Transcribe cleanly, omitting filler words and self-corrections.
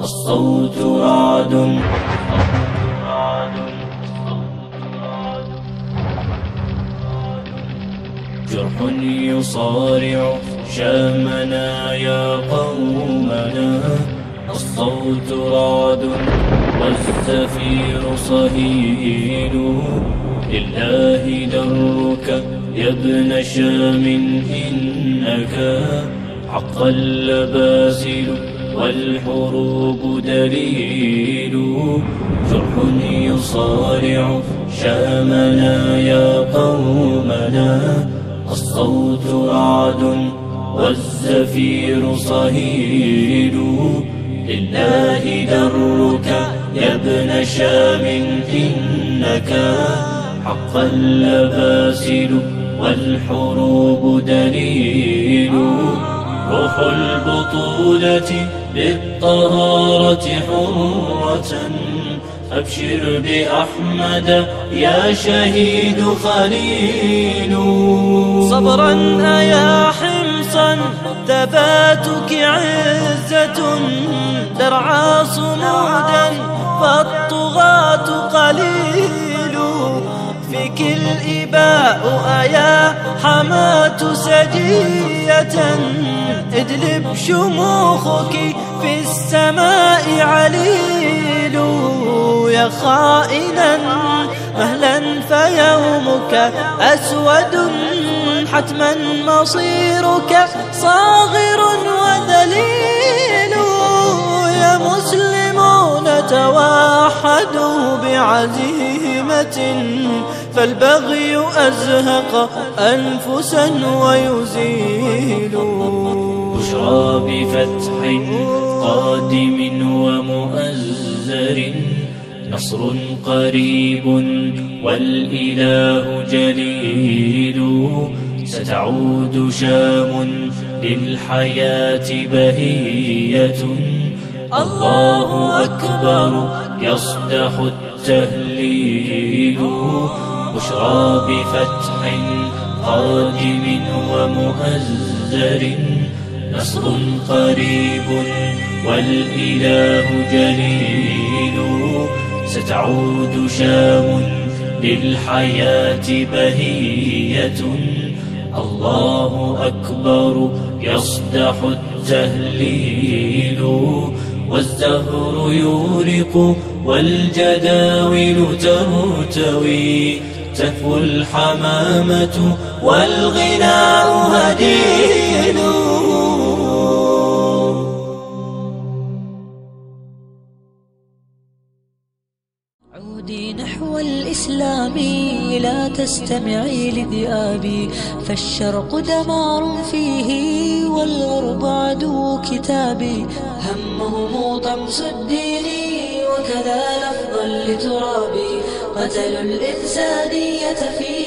الصوت رعد. جرح يصارع شامنا يا قومنا، الصوت رعد والزفير صهيل. لله درك يا ابن شام إنك حقا لباسل والحروب دليل. جرح يصارع شامنا يا قومنا، الصوت رعد والزفير صهيل. لله درك يا ابن شام إنك حقا لباسل والحروب دليل. روح البطولة بالطهارة حرة، أبشر بأحمد يا شهيد خليل. صبرا أيا حمصا ثباتك عزة، درعا صمودا فالطغاة قليل. فيك الإباء أيا حماة سجية، ادلب شموخك في السماء عليل. يا خائنا مهلا فيومك أسود، حتما مصيرك صاغر وذليل. يا مسلمون توحدوا بعزيمة، فالبغي أزهق أنفسا ويزيل. بشرى بفتح قادم ومؤزر، نصر قريب والإله جليل. ستعود شام للحياة بهية، الله أكبر يصدح التهليل. بشرى بفتح قادم ومؤزر، نصر قريب والإله جليل. ستعود شام للحياة بهية، الله أكبر يصدح التهليل. والزهر يورق والجداول ترتوي، تكفو الحمامة والغناء هديل. عودي نحو الإسلام لا تستمعي لذئابي، فالشرق دمار فيه والغرب عدو كتابي. همهم طمس الدين وكذا لفظا لترابي، قتلوا الإنسانية في